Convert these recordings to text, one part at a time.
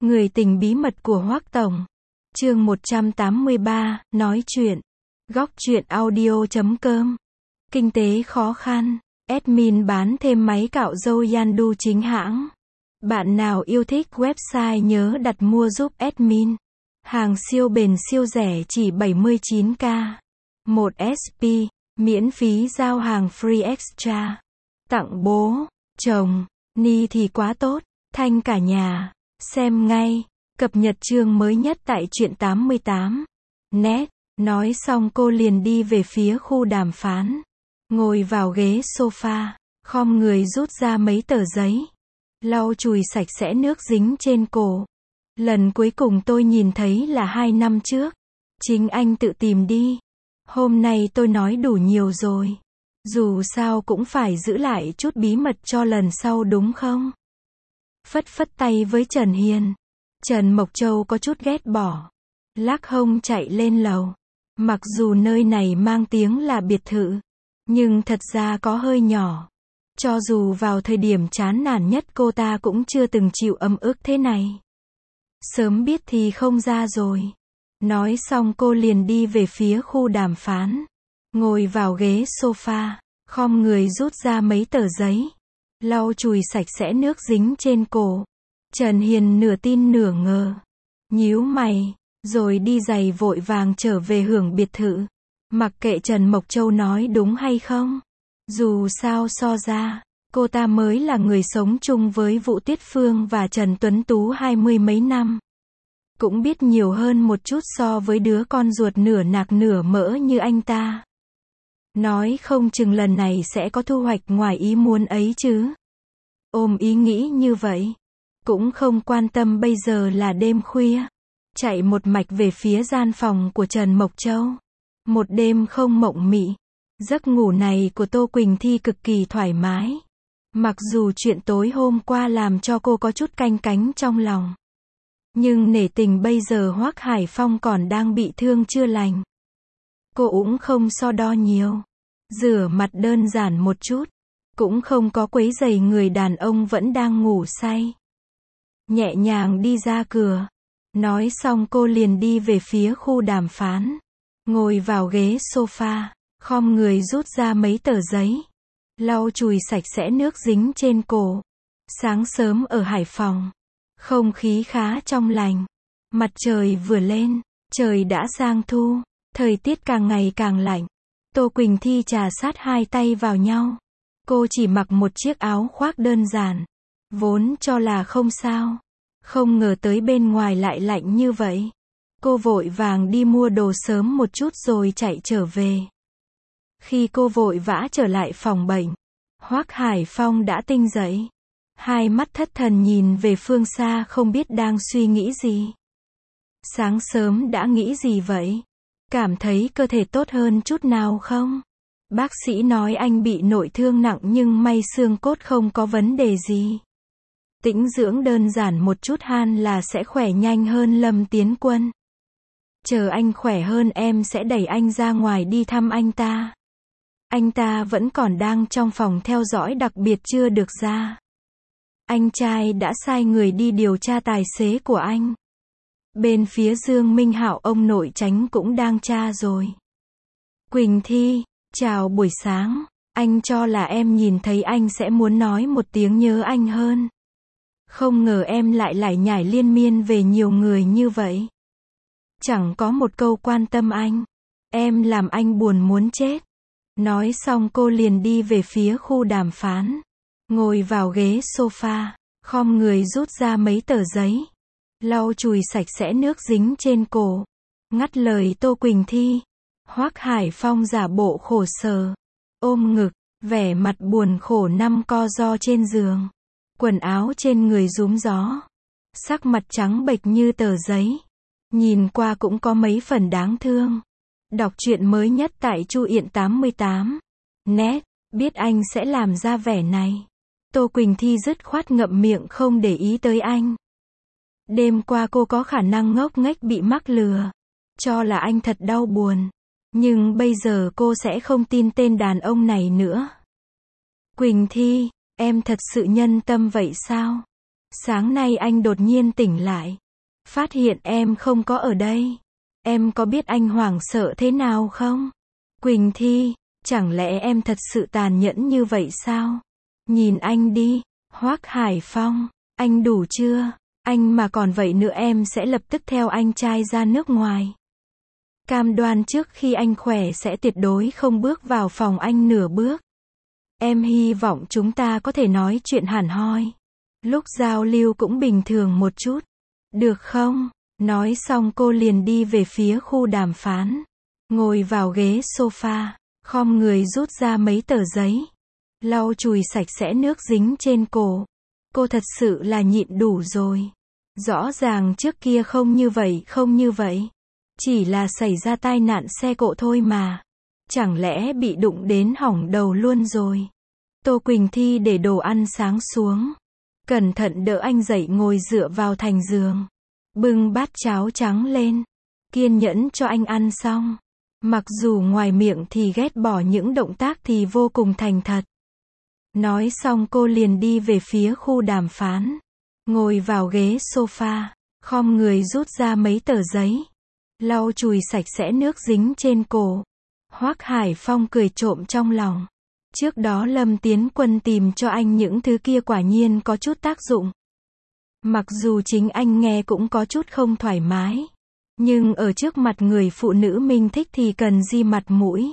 Người tình bí mật của Hoắc Tổng. Chương 183, nói chuyện. Góc truyện audio.com. Kinh tế khó khăn. Admin bán thêm máy cạo râu Yandu chính hãng. Bạn nào yêu thích website nhớ đặt mua giúp admin. Hàng siêu bền siêu rẻ chỉ 79k. 1 SP, miễn phí giao hàng free extra. Tặng bố, chồng, ni thì quá tốt, thanh cả nhà. Xem ngay, cập nhật chương mới nhất tại truyện 88. Net, nói xong cô liền đi về phía khu đàm phán. Ngồi vào ghế sofa, khom người rút ra mấy tờ giấy. Lau chùi sạch sẽ nước dính trên cổ. Lần cuối cùng tôi nhìn thấy là 2 năm trước. Chính anh tự tìm đi. Hôm nay tôi nói đủ nhiều rồi. Dù sao cũng phải giữ lại chút bí mật cho lần sau đúng không? Phất phất tay với Trần Hiền. Trần Mộc Châu có chút ghét bỏ. Lắc hông chạy lên lầu. Mặc dù nơi này mang tiếng là biệt thự, nhưng thật ra có hơi nhỏ. Cho dù vào thời điểm chán nản nhất cô ta cũng chưa từng chịu ấm ức thế này. Sớm biết thì không ra rồi. Nói xong cô liền đi về phía khu đàm phán. Ngồi vào ghế sofa, khom người rút ra mấy tờ giấy. Lau chùi sạch sẽ nước dính trên cổ. Trần Hiền nửa tin nửa ngờ. Nhíu mày, rồi đi giày vội vàng trở về hưởng biệt thự. Mặc kệ Trần Mộc Châu nói đúng hay không. Dù sao so ra, cô ta mới là người sống chung với Vũ Tuyết Phương và Trần Tuấn Tú 20 mấy năm. Cũng biết nhiều hơn một chút so với đứa con ruột nửa nạc nửa mỡ như anh ta. Nói không chừng lần này sẽ có thu hoạch ngoài ý muốn ấy chứ. Ôm ý nghĩ như vậy, cũng không quan tâm bây giờ là đêm khuya. Chạy một mạch về phía gian phòng của Trần Mộc Châu. Một đêm không mộng mị. Giấc ngủ này của Tô Quỳnh Thi cực kỳ thoải mái. Mặc dù chuyện tối hôm qua làm cho cô có chút canh cánh trong lòng. Nhưng nể tình bây giờ Hoắc Hải Phong còn đang bị thương chưa lành. Cô cũng không so đo nhiều. Rửa mặt đơn giản một chút. Cũng không có quấy rầy người đàn ông vẫn đang ngủ say. Nhẹ nhàng đi ra cửa. Nói xong cô liền đi về phía khu đàm phán. Ngồi vào ghế sofa, khom người rút ra mấy tờ giấy. Lau chùi sạch sẽ nước dính trên cổ. Sáng sớm ở Hải Phòng. Không khí khá trong lành. Mặt trời vừa lên, trời đã sang thu. Thời tiết càng ngày càng lạnh. Tô Quỳnh Thi trà sát hai tay vào nhau. Cô chỉ mặc một chiếc áo khoác đơn giản. Vốn cho là không sao. Không ngờ tới bên ngoài lại lạnh như vậy. Cô vội vàng đi mua đồ sớm một chút rồi chạy trở về. Khi cô vội vã trở lại phòng bệnh, Hoắc Hải Phong đã tinh dậy. Hai mắt thất thần nhìn về phương xa không biết đang suy nghĩ gì. Sáng sớm đã nghĩ gì vậy? Cảm thấy cơ thể tốt hơn chút nào không? Bác sĩ nói anh bị nội thương nặng nhưng may xương cốt không có vấn đề gì. Tĩnh dưỡng đơn giản một chút han là sẽ khỏe nhanh hơn Lâm Tiến Quân. Chờ anh khỏe hơn em sẽ đẩy anh ra ngoài đi thăm anh ta. Anh ta vẫn còn đang trong phòng theo dõi đặc biệt chưa được ra. Anh trai đã sai người đi điều tra tài xế của anh. Bên phía Dương Minh Hạo ông nội Chánh cũng đang tra rồi. Quỳnh Thi, chào buổi sáng. Anh cho là em nhìn thấy anh sẽ muốn nói một tiếng nhớ anh hơn. Không ngờ em lại lải nhải liên miên về nhiều người như vậy. Chẳng có một câu quan tâm anh. Em làm anh buồn muốn chết. Nói xong cô liền đi về phía khu đàm phán. Ngồi vào ghế sofa, khom người rút ra mấy tờ giấy. Lau chùi sạch sẽ nước dính trên cổ. Ngắt lời Tô Quỳnh Thi. Hoắc Hải Phong giả bộ khổ sở. Ôm ngực, vẻ mặt buồn khổ nằm co ro trên giường. Quần áo trên người rúm gió. Sắc mặt trắng bệch như tờ giấy. Nhìn qua cũng có mấy phần đáng thương. Đọc truyện mới nhất tại truyện 88. Net, biết anh sẽ làm ra vẻ này. Tô Quỳnh Thi dứt khoát ngậm miệng không để ý tới anh. Đêm qua cô có khả năng ngốc nghếch bị mắc lừa. Cho là anh thật đau buồn. Nhưng bây giờ cô sẽ không tin tên đàn ông này nữa. Quỳnh Thi, em thật sự nhân tâm vậy sao? Sáng nay anh đột nhiên tỉnh lại. Phát hiện em không có ở đây. Em có biết anh hoảng sợ thế nào không? Quỳnh Thi, chẳng lẽ em thật sự tàn nhẫn như vậy sao? Nhìn anh đi, Hoắc Hải Phong, anh đủ chưa? Anh mà còn vậy nữa em sẽ lập tức theo anh trai ra nước ngoài. Cam đoan trước khi anh khỏe sẽ tuyệt đối không bước vào phòng anh nửa bước. Em hy vọng chúng ta có thể nói chuyện hẳn hoi. Lúc giao lưu cũng bình thường một chút. Được không? Nói xong cô liền đi về phía khu đàm phán. Ngồi vào ghế sofa, khom người rút ra mấy tờ giấy. Lau chùi sạch sẽ nước dính trên cổ. Cô thật sự là nhịn đủ rồi. Rõ ràng trước kia không như vậy. Chỉ là xảy ra tai nạn xe cộ thôi mà. Chẳng lẽ bị đụng đến hỏng đầu luôn rồi. Tô Quỳnh Thi để đồ ăn sáng xuống. Cẩn thận đỡ anh dậy ngồi dựa vào thành giường. Bưng bát cháo trắng lên. Kiên nhẫn cho anh ăn xong. Mặc dù ngoài miệng thì ghét bỏ những động tác thì vô cùng thành thật. Nói xong cô liền đi về phía khu đàm phán. Ngồi vào ghế sofa, khom người rút ra mấy tờ giấy. Lau chùi sạch sẽ nước dính trên cổ. Hoắc Hải Phong cười trộm trong lòng. Trước đó Lâm Tiến Quân tìm cho anh những thứ kia quả nhiên có chút tác dụng. Mặc dù chính anh nghe cũng có chút không thoải mái. Nhưng ở trước mặt người phụ nữ mình thích thì cần gì mặt mũi.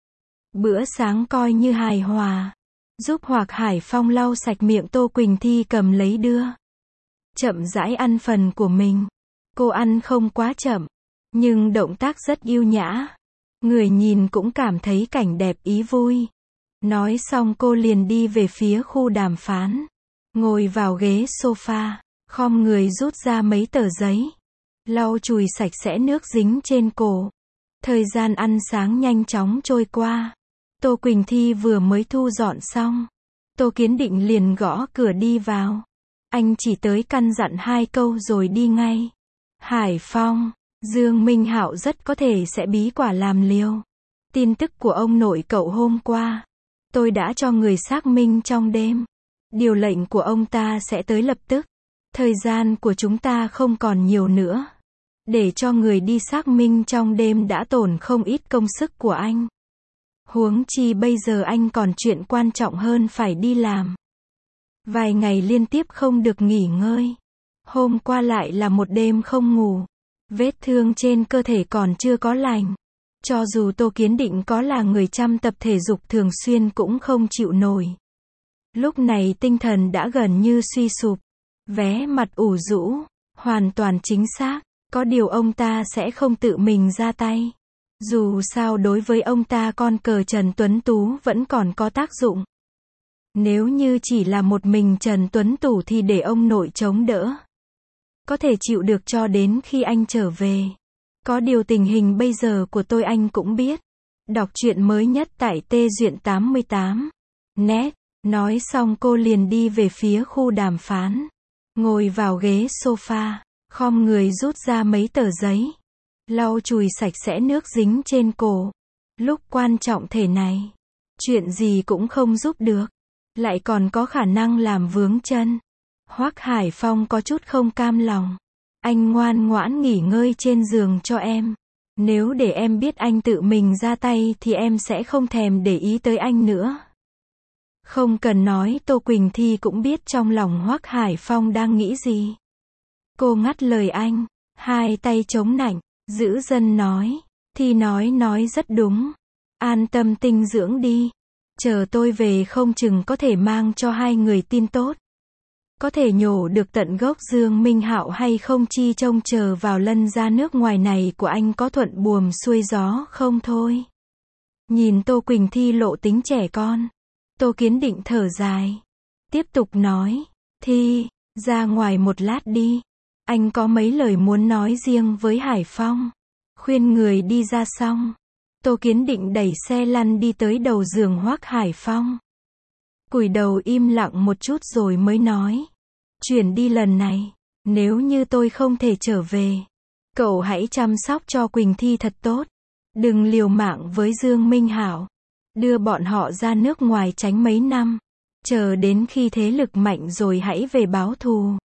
Bữa sáng coi như hài hòa. Giúp Hoắc Hải Phong lau sạch miệng, Tô Quỳnh Thi cầm lấy đưa. Chậm rãi ăn phần của mình. Cô ăn không quá chậm. Nhưng động tác rất yêu nhã. Người nhìn cũng cảm thấy cảnh đẹp ý vui. Nói xong cô liền đi về phía khu đàm phán. Ngồi vào ghế sofa, khom người rút ra mấy tờ giấy. Lau chùi sạch sẽ nước dính trên cổ. Thời gian ăn sáng nhanh chóng trôi qua. Tô Quỳnh Thi vừa mới thu dọn xong. Tô Kiến Định liền gõ cửa đi vào. Anh chỉ tới căn dặn 2 câu rồi đi ngay. Hải Phong, Dương Minh Hạo rất có thể sẽ bí quả làm liều. Tin tức của ông nội cậu hôm qua. Tôi đã cho người xác minh trong đêm. Điều lệnh của ông ta sẽ tới lập tức. Thời gian của chúng ta không còn nhiều nữa. Để cho người đi xác minh trong đêm đã tổn không ít công sức của anh. Huống chi bây giờ anh còn chuyện quan trọng hơn phải đi làm. Vài ngày liên tiếp không được nghỉ ngơi. Hôm qua lại là một đêm không ngủ. Vết thương trên cơ thể còn chưa có lành. Cho dù Tô Kiến Định có là người chăm tập thể dục thường xuyên cũng không chịu nổi. Lúc này tinh thần đã gần như suy sụp. Vé mặt ủ rũ. Hoàn toàn chính xác. Có điều ông ta sẽ không tự mình ra tay. Dù sao đối với ông ta con cờ Trần Tuấn Tú vẫn còn có tác dụng. Nếu như chỉ là một mình Trần Tuấn Tú thì để ông nội chống đỡ. Có thể chịu được cho đến khi anh trở về. Có điều tình hình bây giờ của tôi anh cũng biết. Đọc truyện mới nhất tại Tê Duyện 88. Net. Nói xong cô liền đi về phía khu đàm phán. Ngồi vào ghế sofa, khom người rút ra mấy tờ giấy. Lau chùi sạch sẽ nước dính trên cổ. Lúc quan trọng thể này, chuyện gì cũng không giúp được. Lại còn có khả năng làm vướng chân. Hoắc Hải Phong có chút không cam lòng. Anh ngoan ngoãn nghỉ ngơi trên giường cho em. Nếu để em biết anh tự mình ra tay thì em sẽ không thèm để ý tới anh nữa. Không cần nói, Tô Quỳnh Thi cũng biết trong lòng Hoắc Hải Phong đang nghĩ gì. Cô ngắt lời anh, hai tay chống nạnh, giữ dân nói. Thi nói rất đúng. An tâm tinh dưỡng đi. Chờ tôi về không chừng có thể mang cho hai người tin tốt. Có thể nhổ được tận gốc Dương Minh Hạo hay không chi trông chờ vào lân ra nước ngoài này của anh có thuận buồm xuôi gió không thôi. Nhìn Tô Quỳnh Thi lộ tính trẻ con. Tô Kiến Định thở dài. Tiếp tục nói. Thi, ra ngoài một lát đi. Anh có mấy lời muốn nói riêng với Hải Phong. Khuyên người đi ra xong. Tô Kiến Định đẩy xe lăn đi tới đầu giường Hoắc Hải Phong. Cúi đầu im lặng một chút rồi mới nói. Chuyển đi lần này, nếu như tôi không thể trở về, cậu hãy chăm sóc cho Quỳnh Thi thật tốt. Đừng liều mạng với Dương Minh Hạo. Đưa bọn họ ra nước ngoài tránh mấy năm. Chờ đến khi thế lực mạnh rồi hãy về báo thù.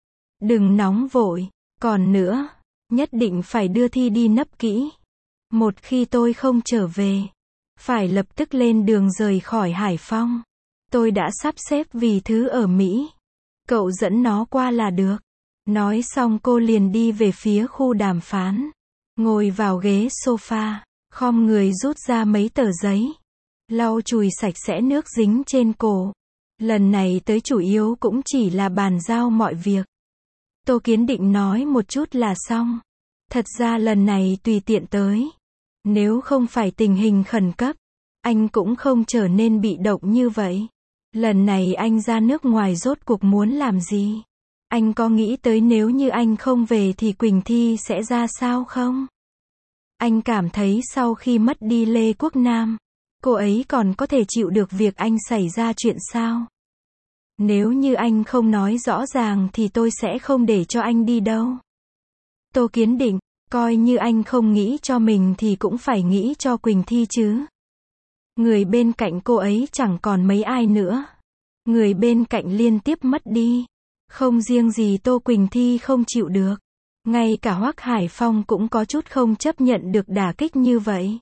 Đừng nóng vội. Còn nữa, nhất định phải đưa Thi đi nấp kỹ. Một khi tôi không trở về, phải lập tức lên đường rời khỏi Hải Phong. Tôi đã sắp xếp vì thứ ở Mỹ. Cậu dẫn nó qua là được. Nói xong cô liền đi về phía khu đàm phán. Ngồi vào ghế sofa, khom người rút ra mấy tờ giấy. Lau chùi sạch sẽ nước dính trên cổ. Lần này tới chủ yếu cũng chỉ là bàn giao mọi việc. Tô Kiến định nói một chút là xong. Thật ra lần này tùy tiện tới. Nếu không phải tình hình khẩn cấp, anh cũng không trở nên bị động như vậy. Lần này anh ra nước ngoài rốt cuộc muốn làm gì? Anh có nghĩ tới nếu như anh không về thì Quỳnh Thi sẽ ra sao không? Anh cảm thấy sau khi mất đi Lê Quốc Nam, cô ấy còn có thể chịu được việc anh xảy ra chuyện sao? Nếu như anh không nói rõ ràng thì tôi sẽ không để cho anh đi đâu. Tô Kiến Định, coi như anh không nghĩ cho mình thì cũng phải nghĩ cho Quỳnh Thi chứ. Người bên cạnh cô ấy chẳng còn mấy ai nữa. Người bên cạnh liên tiếp mất đi. Không riêng gì Tô Quỳnh Thi không chịu được. Ngay cả Hoắc Hải Phong cũng có chút không chấp nhận được đả kích như vậy.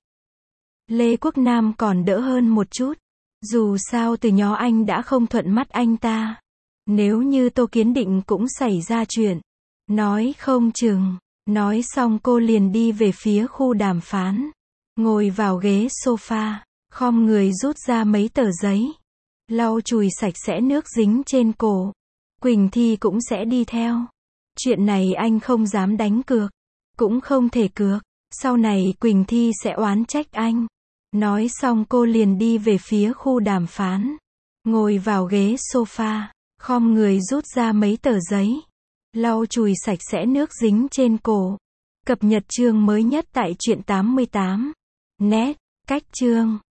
Lê Quốc Nam còn đỡ hơn một chút. Dù sao từ nhỏ anh đã không thuận mắt anh ta. Nếu như Tô Kiến Định cũng xảy ra chuyện, nói không chừng. Nói xong cô liền đi về phía khu đàm phán. Ngồi vào ghế sofa, khom người rút ra mấy tờ giấy. Lau chùi sạch sẽ nước dính trên cổ. Quỳnh Thi cũng sẽ đi theo. Chuyện này anh không dám đánh cược. Cũng không thể cược. Sau này Quỳnh Thi sẽ oán trách anh. Nói xong cô liền đi về phía khu đàm phán. Ngồi vào ghế sofa, khom người rút ra mấy tờ giấy. Lau chùi sạch sẽ nước dính trên cổ. Cập nhật chương mới nhất tại truyện 88. Net, cách chương.